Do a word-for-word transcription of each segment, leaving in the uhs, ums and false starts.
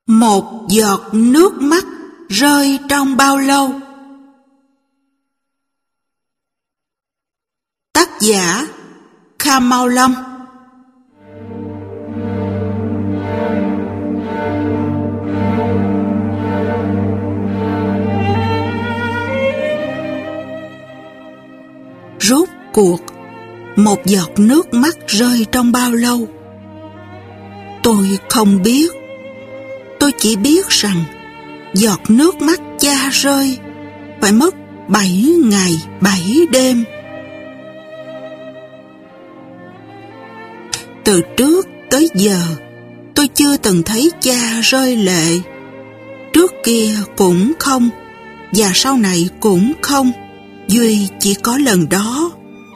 Một giọt nước mắt rơi trong bao lâu? Tác giả Kha Mau Lâm. Rốt cuộc, một giọt nước mắt rơi trong bao lâu? Tôi không biết. Tôi chỉ biết rằng giọt nước mắt cha rơi phải mất bảy ngày bảy đêm. Từ trước tới giờ, tôi chưa từng thấy cha rơi lệ. Trước kia cũng không, và sau này cũng không, duy chỉ có lần đó.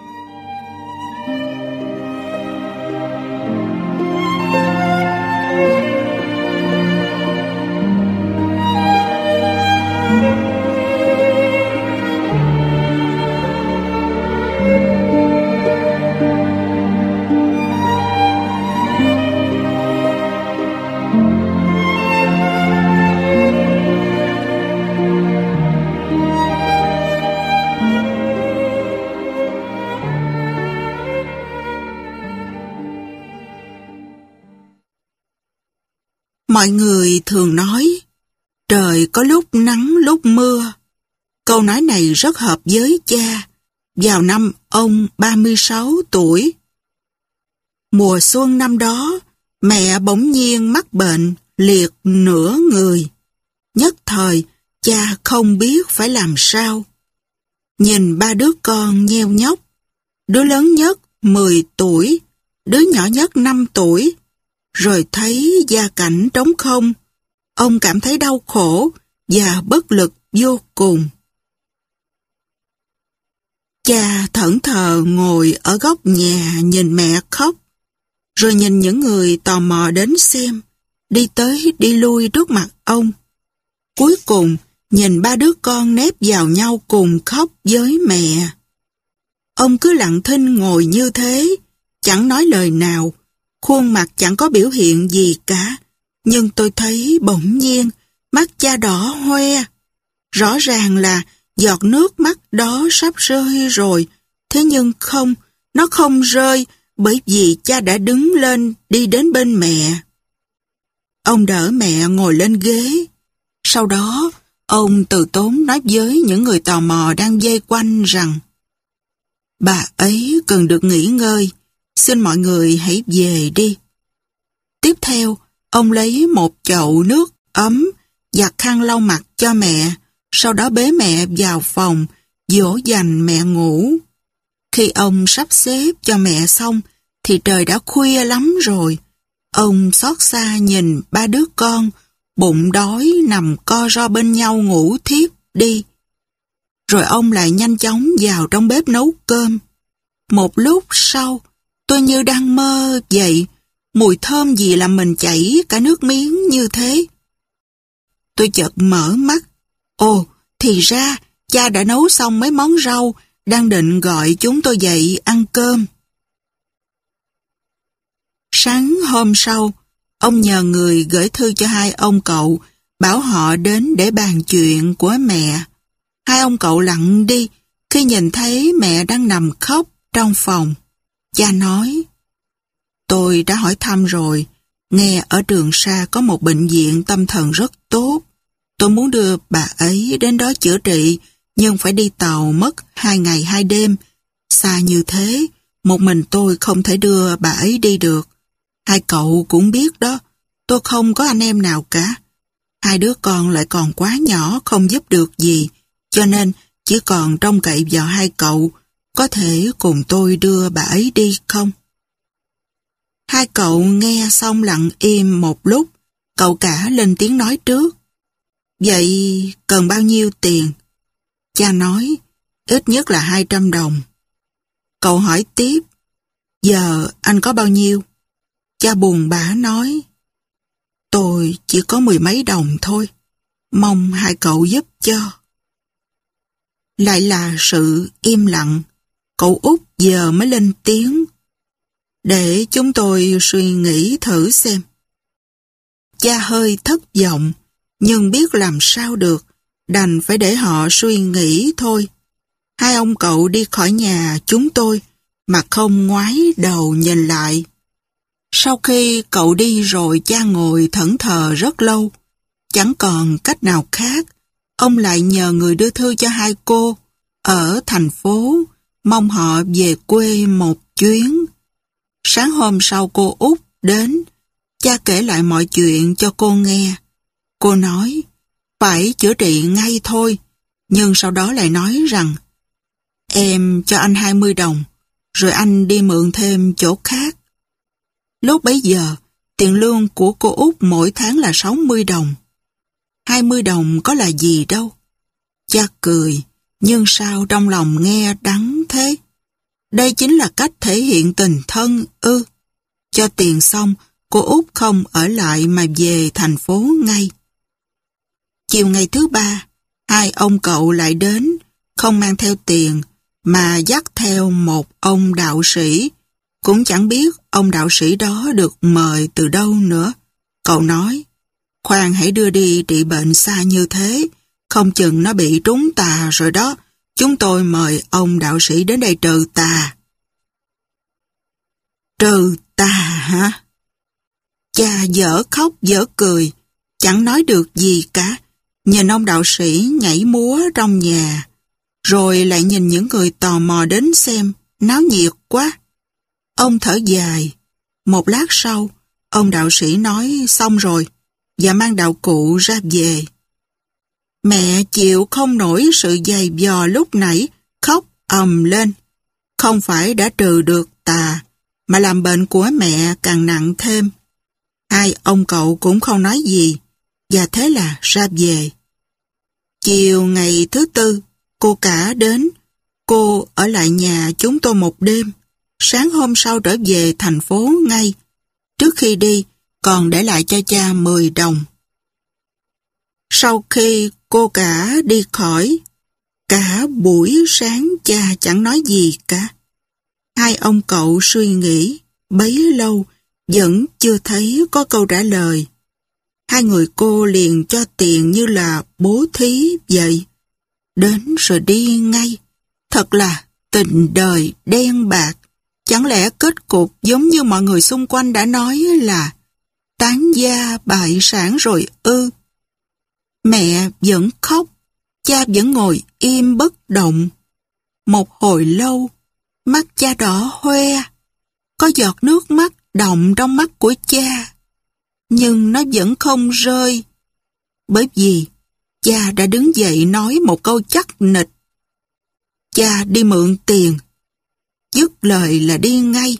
Mọi người thường nói, trời có lúc nắng lúc mưa. Câu nói này rất hợp với cha, vào năm ông ba mươi sáu tuổi. Mùa xuân năm đó, mẹ bỗng nhiên mắc bệnh, liệt nửa người. Nhất thời, cha không biết phải làm sao. Nhìn ba đứa con nheo nhóc, đứa lớn nhất mười tuổi, đứa nhỏ nhất năm tuổi, rồi thấy gia cảnh trống không, ông cảm thấy đau khổ và bất lực vô cùng. Cha thẫn thờ ngồi ở góc nhà nhìn mẹ khóc, rồi nhìn những người tò mò đến xem, đi tới đi lui trước mặt ông. Cuối cùng, nhìn ba đứa con nép vào nhau cùng khóc với mẹ. Ông cứ lặng thinh ngồi như thế, chẳng nói lời nào, khuôn mặt chẳng có biểu hiện gì cả, nhưng tôi thấy bỗng nhiên mắt cha đỏ hoe. Rõ ràng là giọt nước mắt đó sắp rơi rồi, thế nhưng không, nó không rơi bởi vì cha đã đứng lên đi đến bên mẹ. Ông đỡ mẹ ngồi lên ghế. Sau đó, ông từ tốn nói với những người tò mò đang vây quanh rằng bà ấy cần được nghỉ ngơi, xin mọi người hãy về đi. Tiếp theo, ông lấy một chậu nước ấm, giặt khăn lau mặt cho mẹ, sau đó bế mẹ vào phòng, dỗ dành mẹ ngủ. Khi ông sắp xếp cho mẹ xong, thì trời đã khuya lắm rồi. Ông xót xa nhìn ba đứa con, bụng đói nằm co ro bên nhau ngủ thiếp đi. Rồi ông lại nhanh chóng vào trong bếp nấu cơm. Một lúc sau, tôi như đang mơ vậy, mùi thơm gì làm mình chảy cả nước miếng như thế. Tôi chợt mở mắt. Ồ, thì ra, cha đã nấu xong mấy món rau, đang định gọi chúng tôi dậy ăn cơm. Sáng hôm sau, ông nhờ người gửi thư cho hai ông cậu, bảo họ đến để bàn chuyện của mẹ. Hai ông cậu lặng đi khi nhìn thấy mẹ đang nằm khóc trong phòng. Cha nói, tôi đã hỏi thăm rồi, nghe ở Trường Sa có một bệnh viện tâm thần rất tốt. Tôi muốn đưa bà ấy đến đó chữa trị, nhưng phải đi tàu mất hai ngày hai đêm. Xa như thế, một mình tôi không thể đưa bà ấy đi được. Hai cậu cũng biết đó, tôi không có anh em nào cả. Hai đứa con lại còn quá nhỏ, không giúp được gì, cho nên chỉ còn trông cậy vào hai cậu. Có thể cùng tôi đưa bà ấy đi không? Hai cậu nghe xong lặng im một lúc, cậu cả lên tiếng nói trước. Vậy cần bao nhiêu tiền? Cha nói, ít nhất là hai trăm đồng. Cậu hỏi tiếp, giờ anh có bao nhiêu? Cha buồn bã nói, tôi chỉ có mười mấy đồng thôi, mong hai cậu giúp cho. Lại là sự im lặng. Cậu út giờ mới lên tiếng. Để chúng tôi suy nghĩ thử xem. Cha hơi thất vọng, nhưng biết làm sao được, đành phải để họ suy nghĩ thôi. Hai ông cậu đi khỏi nhà chúng tôi, mà không ngoái đầu nhìn lại. Sau khi cậu đi rồi, cha ngồi thẫn thờ rất lâu. Chẳng còn cách nào khác, ông lại nhờ người đưa thư cho hai cô ở thành phố, mong họ về quê một chuyến. Sáng hôm sau cô Út đến, cha kể lại mọi chuyện cho cô nghe. Cô nói, phải chữa trị ngay thôi, nhưng sau đó lại nói rằng, em cho anh hai mươi đồng, rồi anh đi mượn thêm chỗ khác. Lúc bấy giờ, tiền lương của cô Út mỗi tháng là sáu mươi đồng. hai mươi đồng có là gì đâu. Cha cười, nhưng sao trong lòng nghe đắng thế? Đây chính là cách thể hiện tình thân ư. Cho tiền xong, cô Út không ở lại mà về thành phố ngay. Chiều ngày thứ ba, hai ông cậu lại đến, không mang theo tiền, mà dắt theo một ông đạo sĩ. Cũng chẳng biết ông đạo sĩ đó được mời từ đâu nữa. Cậu nói, khoan hãy đưa đi trị bệnh xa như thế, không chừng nó bị trúng tà rồi đó. Chúng tôi mời ông đạo sĩ đến đây trừ tà. Trừ tà hả? Cha dở khóc dở cười, chẳng nói được gì cả. Nhìn ông đạo sĩ nhảy múa trong nhà, rồi lại nhìn những người tò mò đến xem, náo nhiệt quá. Ông thở dài. Một lát sau, ông đạo sĩ nói xong rồi, và mang đạo cụ ra về. Mẹ chịu không nổi sự giày vò lúc nãy, khóc ầm lên. Không phải đã trừ được tà, mà làm bệnh của mẹ càng nặng thêm. Hai ông cậu cũng không nói gì, và thế là ra về. Chiều ngày thứ tư, cô cả đến. Cô ở lại nhà chúng tôi một đêm. Sáng hôm sau trở về thành phố ngay. Trước khi đi, còn để lại cho cha mười đồng. Sau khi cô cả đi khỏi, cả buổi sáng cha chẳng nói gì cả. Hai ông cậu suy nghĩ, bấy lâu, vẫn chưa thấy có câu trả lời. Hai người cô liền cho tiền như là bố thí vậy. Đến rồi đi ngay. Thật là tình đời đen bạc. Chẳng lẽ kết cục giống như mọi người xung quanh đã nói là tán gia bại sản rồi ư? Mẹ vẫn khóc, cha vẫn ngồi im bất động. Một hồi lâu, mắt cha đỏ hoe, có giọt nước mắt đọng trong mắt của cha, nhưng nó vẫn không rơi, bởi vì cha đã đứng dậy nói một câu chắc nịch. Cha đi mượn tiền, dứt lời là đi ngay.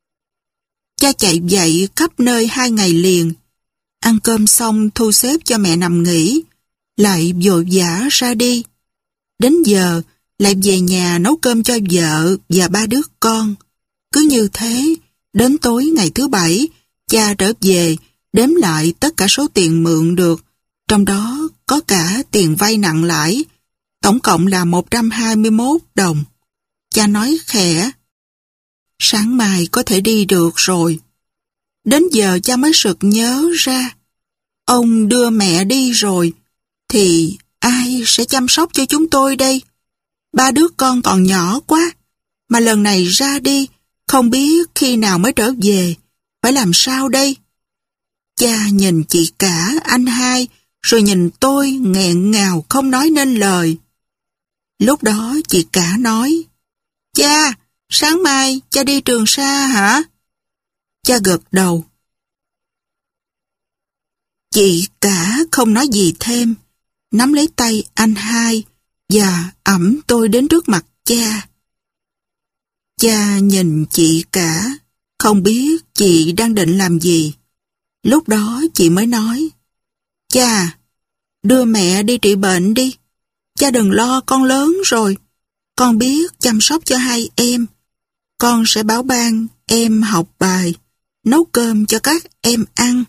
Cha chạy dậy khắp nơi hai ngày liền, ăn cơm xong thu xếp cho mẹ nằm nghỉ, lại vội vã ra đi. Đến giờ, lại về nhà nấu cơm cho vợ và ba đứa con. Cứ như thế, đến tối ngày thứ bảy, cha trở về, đếm lại tất cả số tiền mượn được, trong đó có cả tiền vay nặng lãi, tổng cộng là một trăm hai mươi mốt đồng. Cha nói khẽ, sáng mai có thể đi được rồi. Đến giờ cha mới sực nhớ ra, ông đưa mẹ đi rồi, thì ai sẽ chăm sóc cho chúng tôi đây? Ba đứa con còn nhỏ quá, mà lần này ra đi, không biết khi nào mới trở về, phải làm sao đây? Cha nhìn chị cả, anh hai, rồi nhìn tôi nghẹn ngào không nói nên lời. Lúc đó chị cả nói, cha, sáng mai cha đi Trường Sa hả? Cha gật đầu. Chị cả không nói gì thêm, nắm lấy tay anh hai và ẵm tôi đến trước mặt cha. Cha nhìn chị cả, không biết chị đang định làm gì. Lúc đó chị mới nói, cha, đưa mẹ đi trị bệnh đi. Cha đừng lo, con lớn rồi. Con biết chăm sóc cho hai em. Con sẽ bảo ban em học bài, nấu cơm cho các em ăn.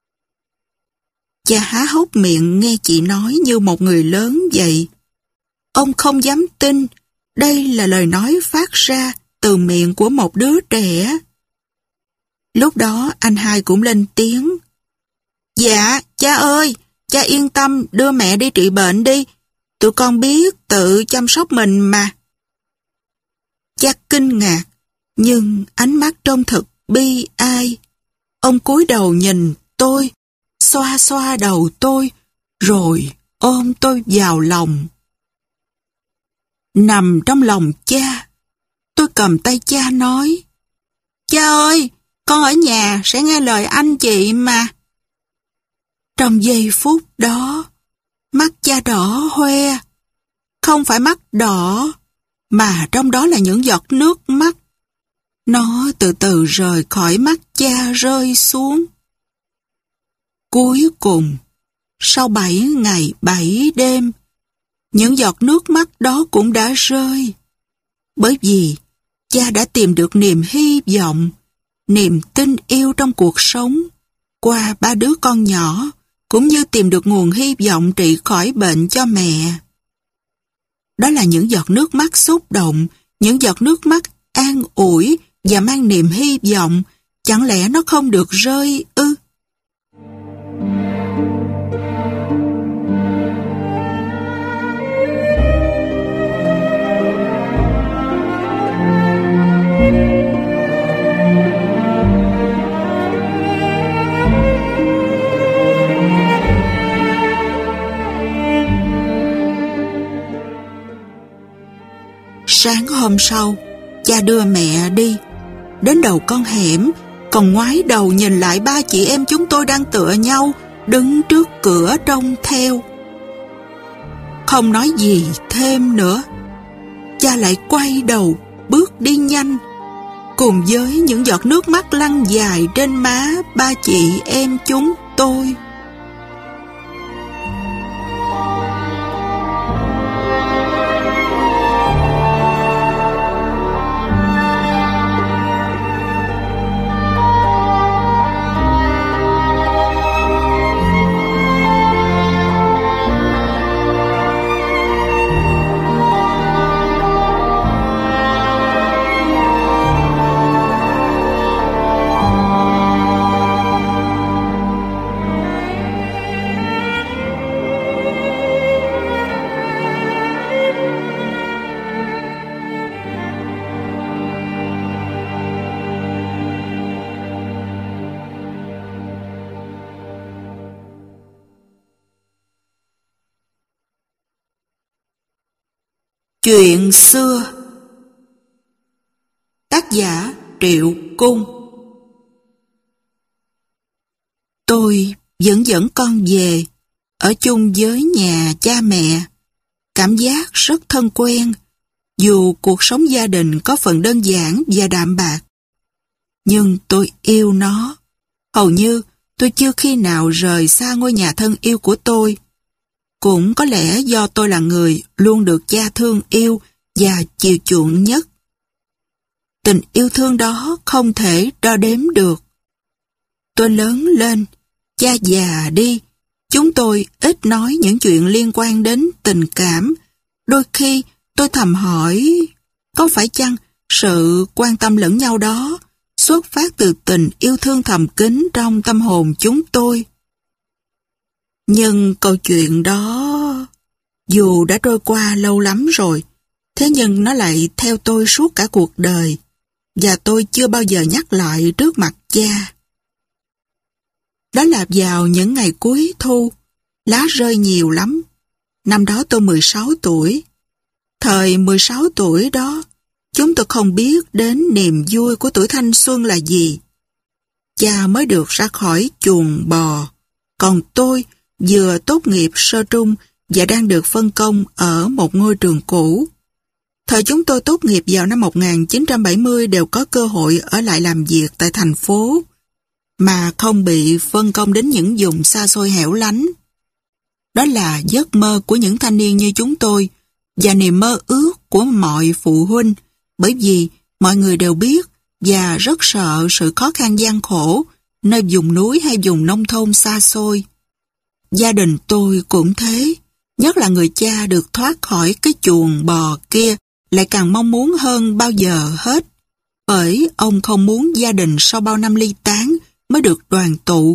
Cha há hốc miệng nghe chị nói như một người lớn vậy. Ông không dám tin đây là lời nói phát ra từ miệng của một đứa trẻ. Lúc đó anh hai cũng lên tiếng. Dạ, cha ơi, cha yên tâm đưa mẹ đi trị bệnh đi. Tụi con biết tự chăm sóc mình mà. Cha kinh ngạc, nhưng ánh mắt trông thật bi ai. Ông cúi đầu nhìn tôi, xoa xoa đầu tôi, rồi ôm tôi vào lòng. Nằm trong lòng cha, tôi cầm tay cha nói, cha ơi, con ở nhà sẽ nghe lời anh chị mà. Trong giây phút đó, mắt cha đỏ hoe, không phải mắt đỏ, mà trong đó là những giọt nước mắt. Nó từ từ rời khỏi mắt cha rơi xuống. Cuối cùng, sau bảy ngày bảy đêm, những giọt nước mắt đó cũng đã rơi. Bởi vì cha đã tìm được niềm hy vọng, niềm tin yêu trong cuộc sống qua ba đứa con nhỏ, cũng như tìm được nguồn hy vọng trị khỏi bệnh cho mẹ. Đó là những giọt nước mắt xúc động, những giọt nước mắt an ủi và mang niềm hy vọng. Chẳng lẽ nó không được rơi ư? Sáng hôm sau, cha đưa mẹ đi. Đến đầu con hẻm, còn ngoái đầu nhìn lại ba chị em chúng tôi đang tựa nhau, đứng trước cửa trông theo. Không nói gì thêm nữa, cha lại quay đầu, bước đi nhanh, cùng với những giọt nước mắt lăn dài trên má ba chị em chúng tôi. Chuyện xưa. Tác giả Triệu Cung. Tôi vẫn dẫn con về, ở chung với nhà cha mẹ. Cảm giác rất thân quen, dù cuộc sống gia đình có phần đơn giản và đạm bạc. Nhưng tôi yêu nó. Hầu như tôi chưa khi nào rời xa ngôi nhà thân yêu của tôi. Cũng có lẽ do tôi là người luôn được cha thương yêu và chiều chuộng nhất. Tình yêu thương đó không thể đo đếm được. Tôi lớn lên, cha già đi, chúng tôi ít nói những chuyện liên quan đến tình cảm. Đôi khi tôi thầm hỏi, có phải chăng sự quan tâm lẫn nhau đó xuất phát từ tình yêu thương thầm kín trong tâm hồn chúng tôi? Nhưng câu chuyện đó, dù đã trôi qua lâu lắm rồi, thế nhưng nó lại theo tôi suốt cả cuộc đời, và tôi chưa bao giờ nhắc lại trước mặt cha. Đó là vào những ngày cuối thu, lá rơi nhiều lắm. Năm đó tôi mười sáu tuổi. Thời mười sáu tuổi đó, chúng tôi không biết đến niềm vui của tuổi thanh xuân là gì. Cha mới được ra khỏi chuồng bò, còn tôi vừa tốt nghiệp sơ trung và đang được phân công ở một ngôi trường cũ. Thời chúng tôi tốt nghiệp vào năm một nghìn chín trăm bảy mươi đều có cơ hội ở lại làm việc tại thành phố, mà không bị phân công đến những vùng xa xôi hẻo lánh. Đó là giấc mơ của những thanh niên như chúng tôi, và niềm mơ ước của mọi phụ huynh, bởi vì mọi người đều biết và rất sợ sự khó khăn gian khổ nơi vùng núi hay vùng nông thôn xa xôi. Gia đình tôi cũng thế, nhất là người cha được thoát khỏi cái chuồng bò kia lại càng mong muốn hơn bao giờ hết, bởi ông không muốn gia đình sau bao năm ly tán mới được đoàn tụ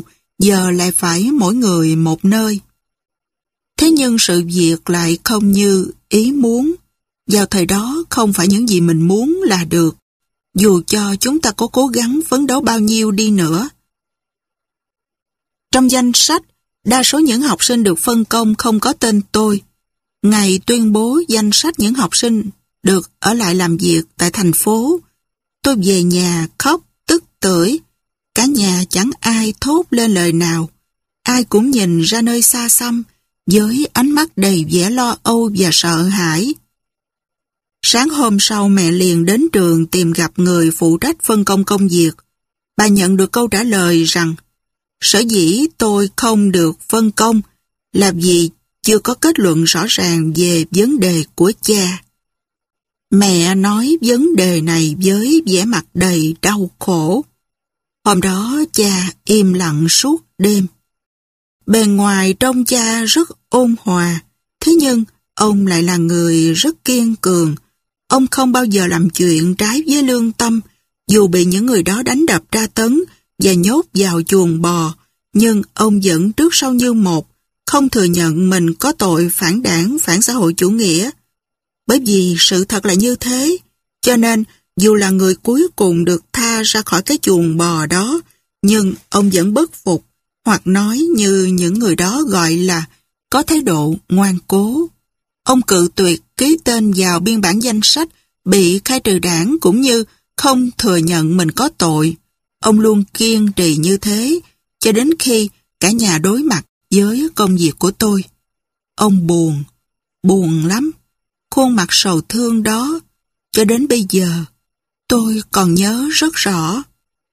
giờ lại phải mỗi người một nơi. Thế nhưng sự việc lại không như ý muốn. Vào thời đó không phải những gì mình muốn là được, dù cho chúng ta có cố gắng phấn đấu bao nhiêu đi nữa. Trong danh sách, đa số những học sinh được phân công không có tên tôi. Ngày tuyên bố danh sách những học sinh được ở lại làm việc tại thành phố, tôi về nhà khóc tức tưởi. Cả nhà chẳng ai thốt lên lời nào. Ai cũng nhìn ra nơi xa xăm với ánh mắt đầy vẻ lo âu và sợ hãi. Sáng hôm sau mẹ liền đến trường tìm gặp người phụ trách phân công công việc. Bà nhận được câu trả lời rằng sở dĩ tôi không được phân công là vì chưa có kết luận rõ ràng về vấn đề của cha. Mẹ nói vấn đề này với vẻ mặt đầy đau khổ. Hôm đó cha im lặng suốt đêm. Bề ngoài trông cha rất ôn hòa, thế nhưng ông lại là người rất kiên cường. Ông không bao giờ làm chuyện trái với lương tâm, dù bị những người đó đánh đập tra tấn và nhốt vào chuồng bò, nhưng ông vẫn trước sau như một, không thừa nhận mình có tội phản đảng, phản xã hội chủ nghĩa. Bởi vì sự thật là như thế, cho nên dù là người cuối cùng được tha ra khỏi cái chuồng bò đó, nhưng ông vẫn bất phục, hoặc nói như những người đó gọi là có thái độ ngoan cố. Ông cự tuyệt ký tên vào biên bản danh sách bị khai trừ đảng cũng như không thừa nhận mình có tội. Ông luôn kiên trì như thế cho đến khi cả nhà đối mặt với công việc của tôi. Ông buồn, buồn lắm. Khuôn mặt sầu thương đó, cho đến bây giờ, tôi còn nhớ rất rõ.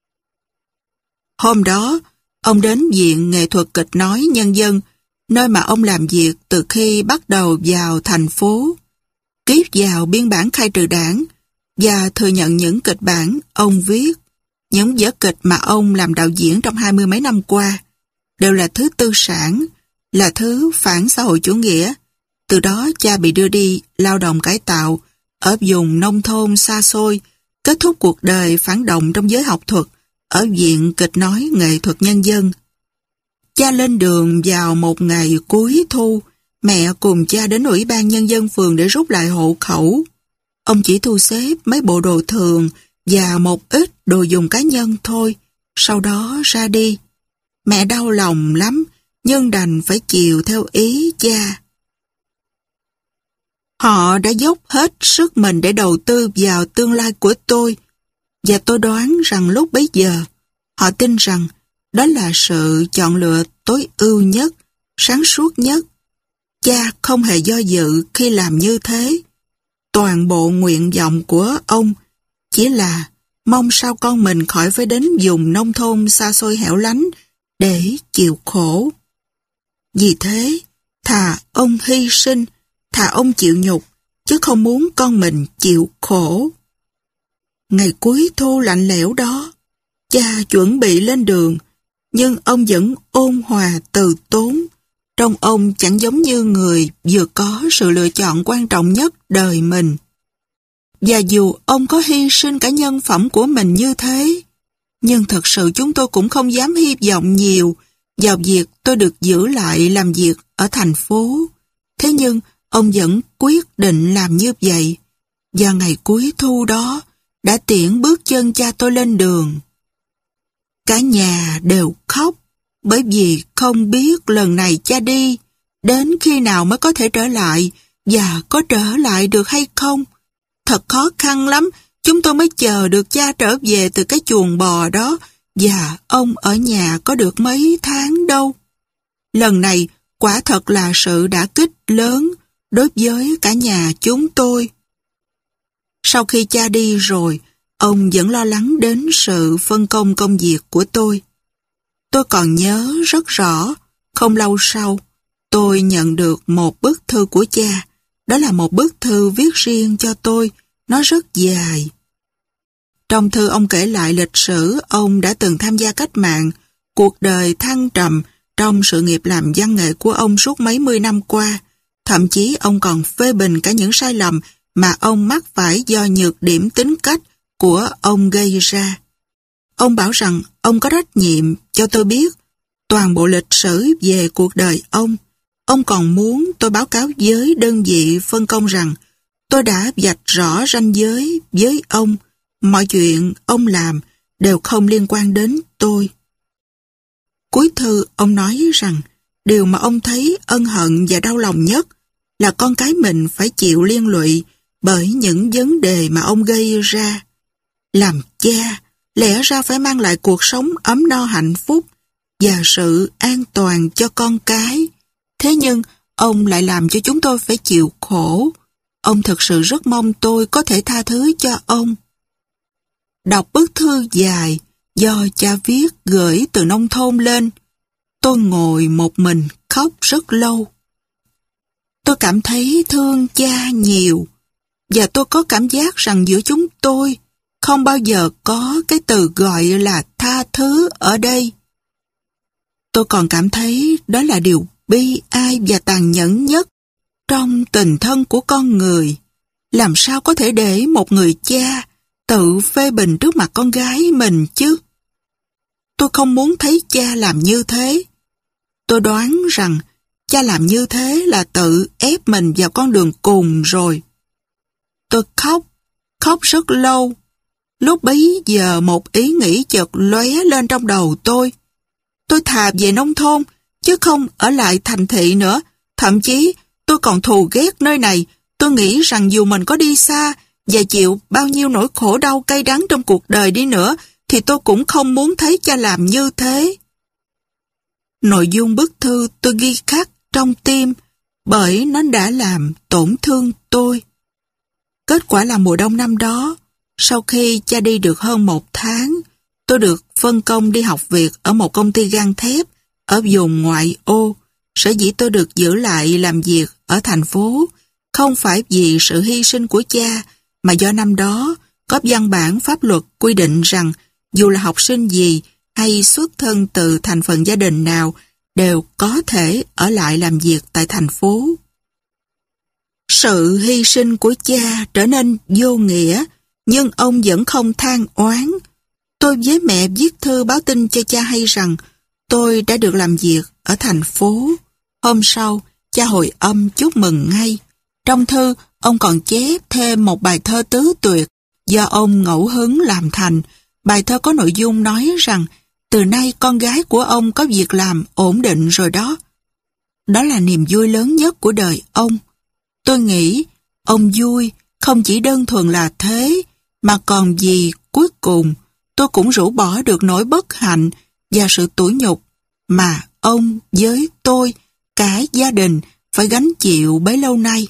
Hôm đó, ông đến Viện Nghệ thuật Kịch nói Nhân dân, nơi mà ông làm việc từ khi bắt đầu vào thành phố, ký vào biên bản khai trừ đảng và thừa nhận những kịch bản ông viết. Những vở kịch mà ông làm đạo diễn trong hai mươi mấy năm qua đều là thứ tư sản, là thứ phản xã hội chủ nghĩa. Từ đó cha bị đưa đi lao động cải tạo ở vùng nông thôn xa xôi, kết thúc cuộc đời phản động trong giới học thuật ở Viện Kịch nói Nghệ thuật Nhân dân. Cha lên đường vào một ngày cuối thu, mẹ cùng cha đến Ủy ban Nhân dân phường để rút lại hộ khẩu. Ông chỉ thu xếp mấy bộ đồ thường và một ít đồ dùng cá nhân thôi, sau đó ra đi. Mẹ đau lòng lắm, nhưng đành phải chiều theo ý cha. Họ đã dốc hết sức mình để đầu tư vào tương lai của tôi, và tôi đoán rằng lúc bấy giờ, họ tin rằng đó là sự chọn lựa tối ưu nhất, sáng suốt nhất. Cha không hề do dự khi làm như thế. Toàn bộ nguyện vọng của ông chỉ là mong sao con mình khỏi phải đến vùng nông thôn xa xôi hẻo lánh để chịu khổ. Vì thế, thà ông hy sinh, thà ông chịu nhục, chứ không muốn con mình chịu khổ. Ngày cuối thu lạnh lẽo đó, cha chuẩn bị lên đường, nhưng ông vẫn ôn hòa từ tốn. Trong ông chẳng giống như người vừa có sự lựa chọn quan trọng nhất đời mình. Và dù ông có hy sinh cả nhân phẩm của mình như thế, nhưng thật sự chúng tôi cũng không dám hy vọng nhiều vào việc tôi được giữ lại làm việc ở thành phố. Thế nhưng ông vẫn quyết định làm như vậy, và ngày cuối thu đó đã tiễn bước chân cha tôi lên đường. Cả nhà đều khóc, bởi vì không biết lần này cha đi đến khi nào mới có thể trở lại, và có trở lại được hay không. Thật khó khăn lắm, chúng tôi mới chờ được cha trở về từ cái chuồng bò đó, và ông ở nhà có được mấy tháng đâu. Lần này quả thật là sự đả kích lớn đối với cả nhà chúng tôi. Sau khi cha đi rồi, ông vẫn lo lắng đến sự phân công công việc của tôi. Tôi còn nhớ rất rõ, không lâu sau, tôi nhận được một bức thư của cha. Đó là một bức thư viết riêng cho tôi, nó rất dài. Trong thư ông kể lại lịch sử ông đã từng tham gia cách mạng, cuộc đời thăng trầm trong sự nghiệp làm văn nghệ của ông suốt mấy mươi năm qua. Thậm chí ông còn phê bình cả những sai lầm mà ông mắc phải do nhược điểm tính cách của ông gây ra. Ông bảo rằng ông có trách nhiệm cho tôi biết toàn bộ lịch sử về cuộc đời ông. Ông còn muốn tôi báo cáo với đơn vị phân công rằng tôi đã vạch rõ ranh giới với ông. Mọi chuyện ông làm đều không liên quan đến tôi. Cuối thư ông nói rằng điều mà ông thấy ân hận và đau lòng nhất là con cái mình phải chịu liên lụy bởi những vấn đề mà ông gây ra. Làm cha, lẽ ra phải mang lại cuộc sống ấm no hạnh phúc và sự an toàn cho con cái. Thế nhưng ông lại làm cho chúng tôi phải chịu khổ. Ông thực sự rất mong tôi có thể tha thứ cho ông. Đọc bức thư dài do cha viết gửi từ nông thôn lên, tôi ngồi một mình khóc rất lâu. Tôi cảm thấy thương cha nhiều, và tôi có cảm giác rằng giữa chúng tôi không bao giờ có cái từ gọi là tha thứ ở đây. Tôi còn cảm thấy đó là điều bi ai và tàn nhẫn nhất trong tình thân của con người. Làm sao có thể để một người cha tự phê bình trước mặt con gái mình chứ? Tôi không muốn thấy cha làm như thế. Tôi đoán rằng cha làm như thế là tự ép mình vào con đường cùng rồi. Tôi khóc, khóc rất lâu. Lúc bấy giờ một ý nghĩ chợt lóe lên trong đầu tôi. Tôi thà về nông thôn, chứ không ở lại thành thị nữa. Thậm chí tôi còn thù ghét nơi này. Tôi nghĩ rằng dù mình có đi xa và chịu bao nhiêu nỗi khổ đau cay đắng trong cuộc đời đi nữa, thì tôi cũng không muốn thấy cha làm như thế. Nội dung bức thư tôi ghi khắc trong tim bởi nó đã làm tổn thương tôi. Kết quả là mùa đông năm đó, sau khi cha đi được hơn một tháng, tôi được phân công đi học việc ở một công ty gang thép ở vùng ngoại ô. Sở dĩ tôi được giữ lại làm việc ở thành phố không phải vì sự hy sinh của cha, mà do năm đó có văn bản pháp luật quy định rằng dù là học sinh gì hay xuất thân từ thành phần gia đình nào đều có thể ở lại làm việc tại thành phố. Sự hy sinh của cha trở nên vô nghĩa, nhưng ông vẫn không than oán. Tôi với mẹ viết thư báo tin cho cha hay rằng tôi đã được làm việc ở thành phố. Hôm sau, cha hồi âm chúc mừng ngay. Trong thư, ông còn chép thêm một bài thơ tứ tuyệt do ông ngẫu hứng làm thành. Bài thơ có nội dung nói rằng từ nay con gái của ông có việc làm ổn định rồi đó. Đó là niềm vui lớn nhất của đời ông. Tôi nghĩ ông vui không chỉ đơn thuần là thế, mà còn vì cuối cùng tôi cũng rũ bỏ được nỗi bất hạnh và sự tủi nhục mà ông với tôi, cả gia đình phải gánh chịu bấy lâu nay.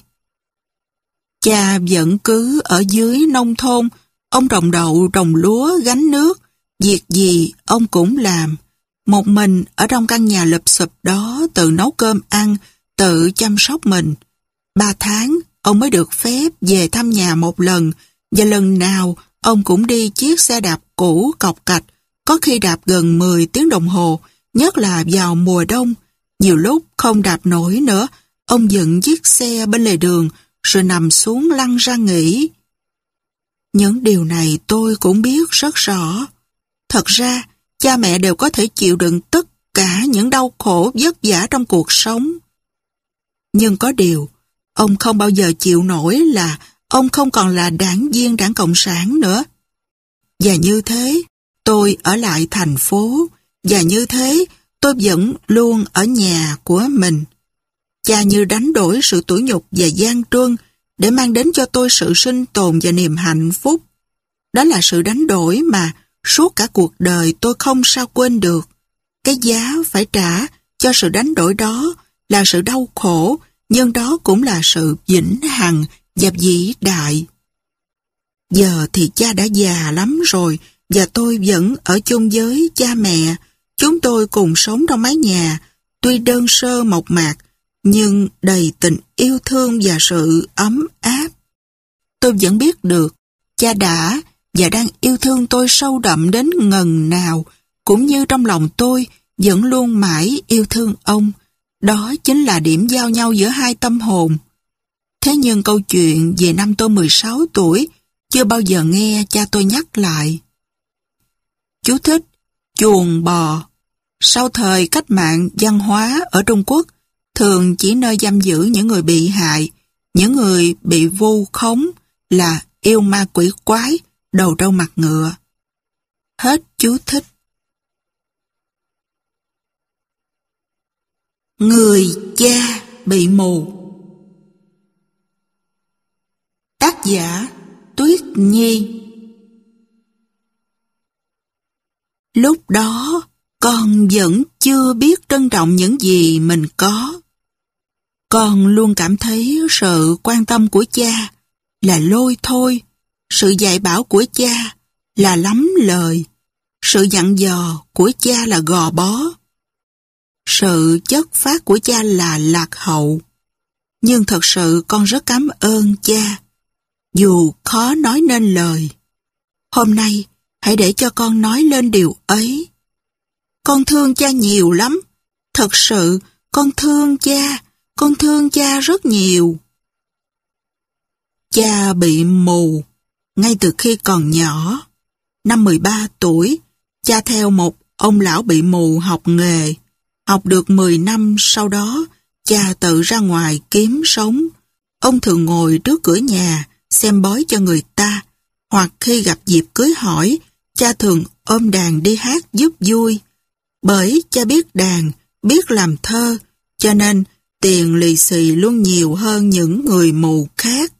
Cha vẫn cứ ở dưới nông thôn, ông trồng đậu, trồng lúa, gánh nước, việc gì ông cũng làm. Một mình ở trong căn nhà lụp xụp đó, tự nấu cơm ăn, tự chăm sóc mình. Ba tháng, ông mới được phép về thăm nhà một lần, và lần nào ông cũng đi chiếc xe đạp cũ cọc cạch, có khi đạp gần mười tiếng đồng hồ, nhất là vào mùa đông. Nhiều lúc không đạp nổi nữa, ông dựng chiếc xe bên lề đường, rồi nằm xuống lăn ra nghỉ. Những điều này tôi cũng biết rất rõ. Thật ra, cha mẹ đều có thể chịu đựng tất cả những đau khổ vất vả trong cuộc sống. Nhưng có điều, ông không bao giờ chịu nổi là ông không còn là đảng viên Đảng Cộng sản nữa. Và như thế, tôi ở lại thành phố, và như thế, tôi vẫn luôn ở nhà của mình. Cha như đánh đổi sự tủi nhục và gian truân để mang đến cho tôi sự sinh tồn và niềm hạnh phúc. Đó là sự đánh đổi mà suốt cả cuộc đời tôi không sao quên được. Cái giá phải trả cho sự đánh đổi đó là sự đau khổ, nhưng đó cũng là sự vĩnh hằng và vĩ đại. Giờ thì cha đã già lắm rồi, và tôi vẫn ở chung với cha mẹ. Chúng tôi cùng sống trong mái nhà, tuy đơn sơ mộc mạc, nhưng đầy tình yêu thương và sự ấm áp. Tôi vẫn biết được, cha đã và đang yêu thương tôi sâu đậm đến ngần nào, cũng như trong lòng tôi vẫn luôn mãi yêu thương ông. Đó chính là điểm giao nhau giữa hai tâm hồn. Thế nhưng câu chuyện về năm tôi mười sáu tuổi chưa bao giờ nghe cha tôi nhắc lại. Chú thích: chuồng bò. Sau thời cách mạng văn hóa ở Trung Quốc, thường chỉ nơi giam giữ những người bị hại, những người bị vu khống là yêu ma quỷ quái, đầu trâu mặt ngựa. Hết chú thích. Người cha bị mù. Tác giả Tuyết Nhi. Lúc đó, con vẫn chưa biết trân trọng những gì mình có. Con luôn cảm thấy sự quan tâm của cha là lôi thôi, sự dạy bảo của cha là lắm lời, sự dặn dò của cha là gò bó, sự chất phác của cha là lạc hậu. Nhưng thật sự con rất cảm ơn cha, dù khó nói nên lời. Hôm nay, hãy để cho con nói lên điều ấy. Con thương cha nhiều lắm. Thật sự, con thương cha, con thương cha rất nhiều. Cha bị mù ngay từ khi còn nhỏ. Năm mười ba tuổi, cha theo một ông lão bị mù học nghề. Học được mười năm sau đó, cha tự ra ngoài kiếm sống. Ông thường ngồi trước cửa nhà, xem bói cho người ta. Hoặc khi gặp dịp cưới hỏi, cha thường ôm đàn đi hát giúp vui. Bởi cha biết đàn, biết làm thơ, cho nên tiền lì xì luôn nhiều hơn những người mù khác.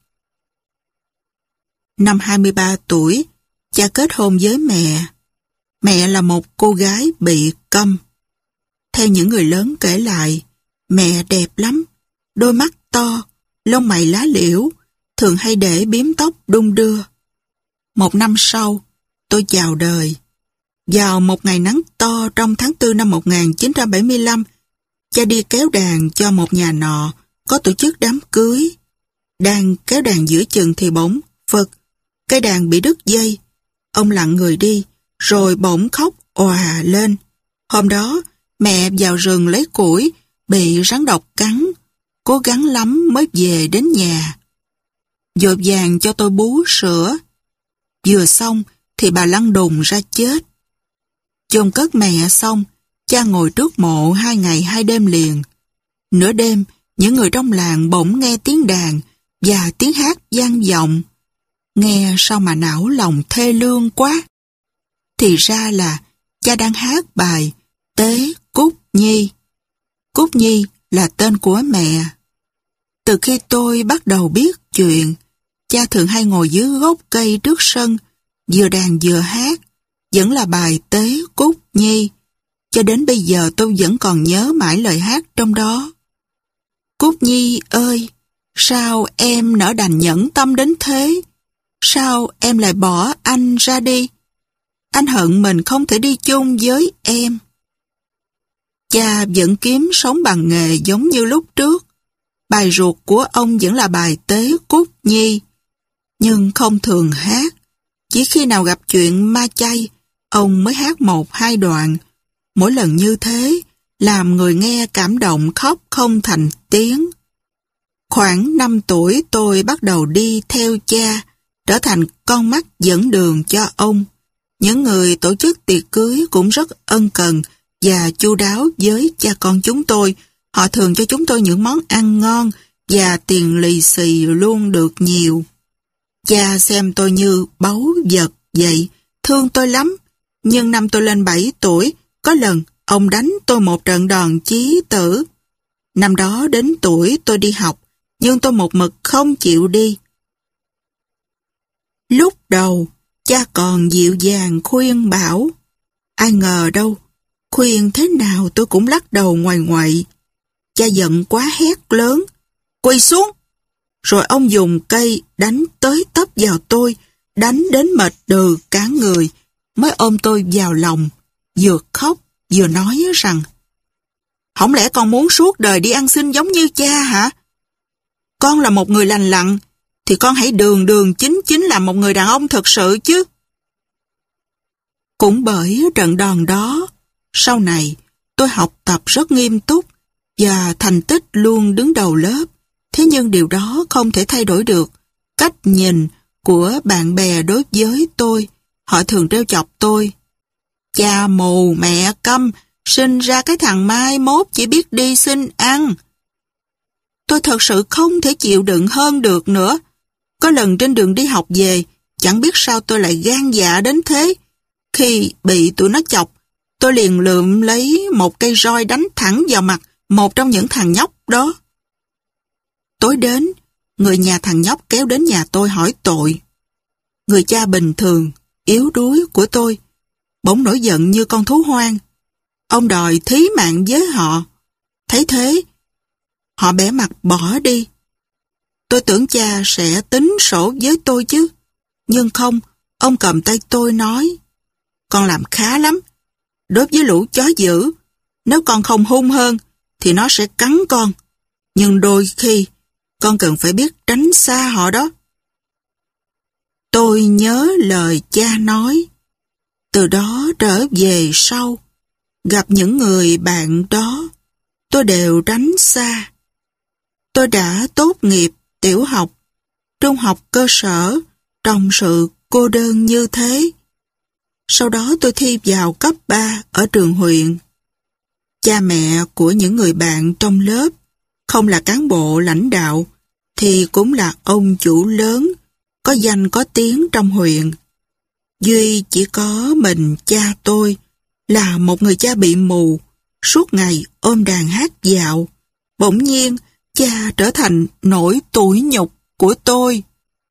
Năm hai mươi ba tuổi, cha kết hôn với mẹ. Mẹ là một cô gái bị câm. Theo những người lớn kể lại, mẹ đẹp lắm, đôi mắt to, lông mày lá liễu, thường hay để bím tóc đung đưa. Một năm sau, tôi chào đời. Vào một ngày nắng to trong tháng tư năm một nghìn chín trăm bảy mươi lăm, cha đi kéo đàn cho một nhà nọ có tổ chức đám cưới. Đang kéo đàn giữa chừng thì bỗng, phật, cây đàn bị đứt dây. Ông lặng người đi, rồi bỗng khóc òa lên. Hôm đó, mẹ vào rừng lấy củi, bị rắn độc cắn. Cố gắng lắm mới về đến nhà. Vội vàng cho tôi bú sữa. Vừa xong thì bà lăn đùng ra chết. Chôn cất mẹ xong, cha ngồi trước mộ hai ngày hai đêm liền. Nửa đêm, những người trong làng bỗng nghe tiếng đàn và tiếng hát vang vọng. Nghe sao mà não lòng thê lương quá. Thì ra là cha đang hát bài Tế Cúc Nhi. Cúc Nhi là tên của mẹ. Từ khi tôi bắt đầu biết chuyện, cha thường hay ngồi dưới gốc cây trước sân, vừa đàn vừa hát, vẫn là bài Tế Cúc Nhi. Cho đến bây giờ tôi vẫn còn nhớ mãi lời hát trong đó. Cúc Nhi ơi, sao em nỡ đành nhẫn tâm đến thế? Sao em lại bỏ anh ra đi? Anh hận mình không thể đi chung với em. Cha vẫn kiếm sống bằng nghề giống như lúc trước. Bài ruột của ông vẫn là bài Tế Cúc Nhi, nhưng không thường hát. Chỉ khi nào gặp chuyện ma chay, ông mới hát một hai đoạn. Mỗi lần như thế, làm người nghe cảm động khóc không thành tiếng. Khoảng năm tuổi tôi bắt đầu đi theo cha, trở thành con mắt dẫn đường cho ông. Những người tổ chức tiệc cưới cũng rất ân cần và chu đáo với cha con chúng tôi. Họ thường cho chúng tôi những món ăn ngon và tiền lì xì luôn được nhiều. Cha xem tôi như báu vật vậy, thương tôi lắm. Nhưng năm tôi lên bảy tuổi, có lần ông đánh tôi một trận đòn chí tử. Năm đó đến tuổi tôi đi học, nhưng tôi một mực không chịu đi. Lúc đầu, cha còn dịu dàng khuyên bảo. Ai ngờ đâu, khuyên thế nào tôi cũng lắc đầu ngoài ngoại. Cha giận quá hét lớn, quỳ xuống. Rồi ông dùng cây đánh tới tấp vào tôi, đánh đến mệt đừ cả người, mới ôm tôi vào lòng, vừa khóc vừa nói rằng: không lẽ con muốn suốt đời đi ăn xin giống như cha hả? Con là một người lành lặn, thì con hãy đường đường chính chính làm một người đàn ông thật sự chứ. Cũng bởi trận đòn đó, sau này tôi học tập rất nghiêm túc và thành tích luôn đứng đầu lớp. Thế nhưng điều đó không thể thay đổi được cách nhìn của bạn bè đối với tôi. Họ thường trêu chọc tôi: cha mù mẹ câm, Sinh ra cái thằng mai mốt chỉ biết đi xin ăn. Tôi thật sự không thể chịu đựng hơn được nữa. Có lần trên đường đi học về, chẳng biết sao tôi lại gan dạ đến thế. Khi bị tụi nó chọc, tôi liền lượm lấy một cây roi đánh thẳng vào mặt một trong những thằng nhóc đó. Tối đến, người nhà thằng nhóc kéo đến nhà tôi hỏi tội. Người cha bình thường, yếu đuối của tôi, bỗng nổi giận như con thú hoang. Ông đòi thí mạng với họ. Thấy thế, họ bẻ mặt bỏ đi. Tôi tưởng cha sẽ tính sổ với tôi chứ. Nhưng không, ông cầm tay tôi nói, con làm khá lắm. Đối với lũ chó dữ, nếu con không hung hơn, thì nó sẽ cắn con. Nhưng đôi khi, con cần phải biết tránh xa họ đó. Tôi nhớ lời cha nói. Từ đó trở về sau, gặp những người bạn đó, tôi đều tránh xa. Tôi đã tốt nghiệp tiểu học, trung học cơ sở trong sự cô đơn như thế. Sau đó tôi thi vào cấp ba ở trường huyện. Cha mẹ của những người bạn trong lớp không là cán bộ lãnh đạo thì cũng là ông chủ lớn, có danh có tiếng trong huyện. Duy chỉ có mình cha tôi là một người cha bị mù, suốt ngày ôm đàn hát dạo. Bỗng nhiên, cha trở thành nỗi tủi nhục của tôi.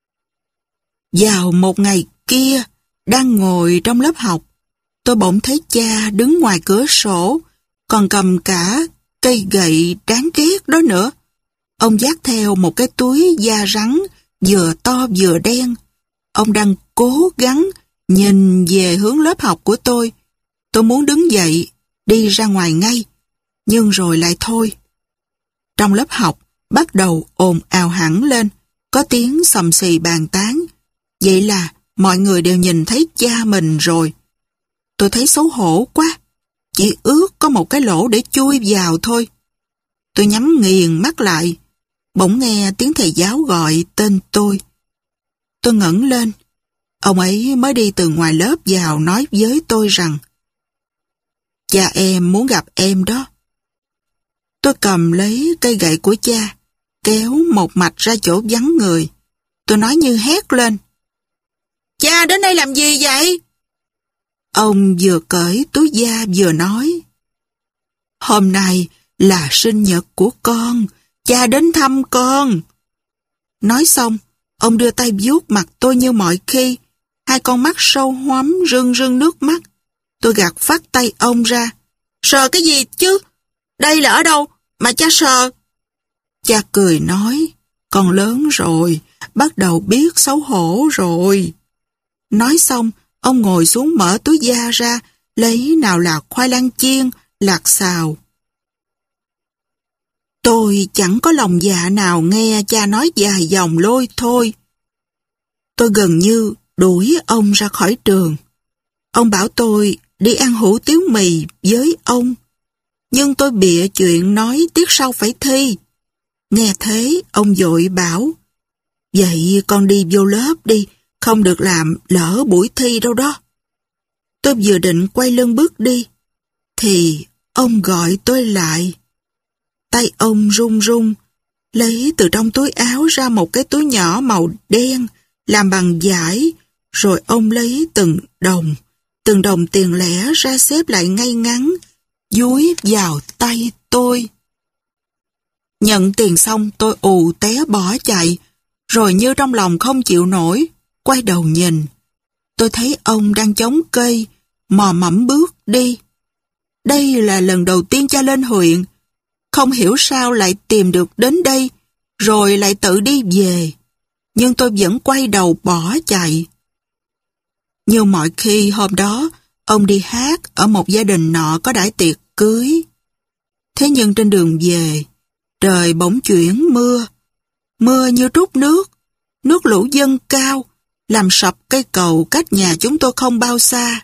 Vào một ngày kia, đang ngồi trong lớp học, tôi bỗng thấy cha đứng ngoài cửa sổ, còn cầm cả cây gậy đáng ghét đó nữa. Ông vác theo một cái túi da rắn vừa to vừa đen. Ông đang cố gắng nhìn về hướng lớp học của tôi. Tôi muốn đứng dậy, đi ra ngoài ngay, nhưng rồi lại thôi. Trong lớp học, bắt đầu ồn ào hẳn lên, có tiếng xầm xì bàn tán. Vậy là mọi người đều nhìn thấy cha mình rồi. Tôi thấy xấu hổ quá, chỉ ước có một cái lỗ để chui vào thôi. Tôi nhắm nghiền mắt lại, bỗng nghe tiếng thầy giáo gọi tên tôi. Tôi ngẩng lên, ông ấy mới đi từ ngoài lớp vào nói với tôi rằng cha em muốn gặp em đó. Tôi cầm lấy cây gậy của cha, kéo một mạch ra chỗ vắng người. Tôi nói như hét lên. Cha đến đây làm gì vậy? Ông vừa cởi túi da vừa nói. Hôm nay là sinh nhật của con, cha đến thăm con. Nói xong, ông đưa tay vuốt mặt tôi như mọi khi, hai con mắt sâu hoắm rưng rưng nước mắt. Tôi gạt phát tay ông ra. Sờ cái gì chứ? Đây là ở đâu mà cha sờ? Cha cười nói, con lớn rồi, bắt đầu biết xấu hổ rồi. Nói xong, ông ngồi xuống mở túi da ra, lấy nào là khoai lang chiên, lạc xào. Tôi chẳng có lòng dạ nào nghe cha nói dài dòng lôi thôi. Tôi gần như đuổi ông ra khỏi trường. Ông bảo tôi đi ăn hủ tiếu mì với ông. Nhưng tôi bịa chuyện nói tiết sau phải thi. Nghe thế, ông vội bảo, vậy con đi vô lớp đi, không được làm lỡ buổi thi đâu đó. Tôi vừa định quay lưng bước đi, thì ông gọi tôi lại. Tay ông run run, lấy từ trong túi áo ra một cái túi nhỏ màu đen, làm bằng vải, rồi ông lấy từng đồng, từng đồng tiền lẻ ra xếp lại ngay ngắn, dúi vào tay tôi. Nhận tiền xong tôi ù té bỏ chạy, rồi như trong lòng không chịu nổi, quay đầu nhìn. Tôi thấy ông đang chống cây, mò mẫm bước đi. Đây là lần đầu tiên cha lên huyện, không hiểu sao lại tìm được đến đây, rồi lại tự đi về. Nhưng tôi vẫn quay đầu bỏ chạy. Như mọi khi hôm đó, ông đi hát ở một gia đình nọ có đãi tiệc cưới. Thế nhưng trên đường về, trời bỗng chuyển mưa. Mưa như trút nước, nước lũ dâng cao, làm sập cây cầu cách nhà chúng tôi không bao xa.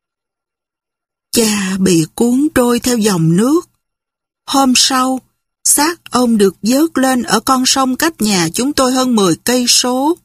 Cha bị cuốn trôi theo dòng nước. Hôm sau, xác ông được vớt lên ở con sông cách nhà chúng tôi hơn mười cây số.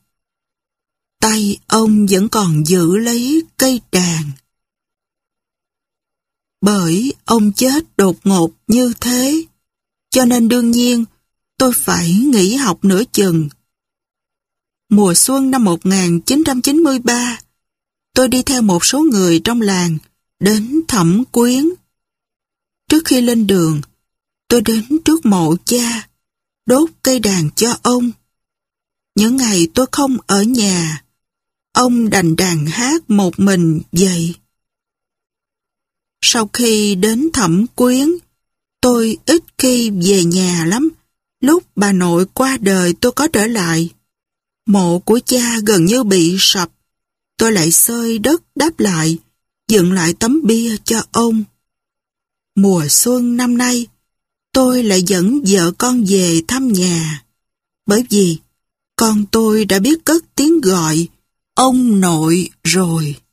Tay ông vẫn còn giữ lấy cây đàn. Bởi ông chết đột ngột như thế, cho nên đương nhiên tôi phải nghỉ học nửa chừng. Mùa xuân năm một nghìn chín trăm chín mươi ba, tôi đi theo một số người trong làng đến Thẩm Quyến. Trước khi lên đường, tôi đến trước mộ cha, đốt cây đàn cho ông. Những ngày tôi không ở nhà, ông đành đàn hát một mình vậy. Sau khi đến Thẩm Quyến, tôi ít khi về nhà lắm. Lúc bà nội qua đời tôi có trở lại. Mộ của cha gần như bị sập. Tôi lại xơi đất đắp lại, dựng lại tấm bia cho ông. Mùa xuân năm nay, tôi lại dẫn vợ con về thăm nhà. Bởi vì con tôi đã biết cất tiếng gọi ông nội rồi.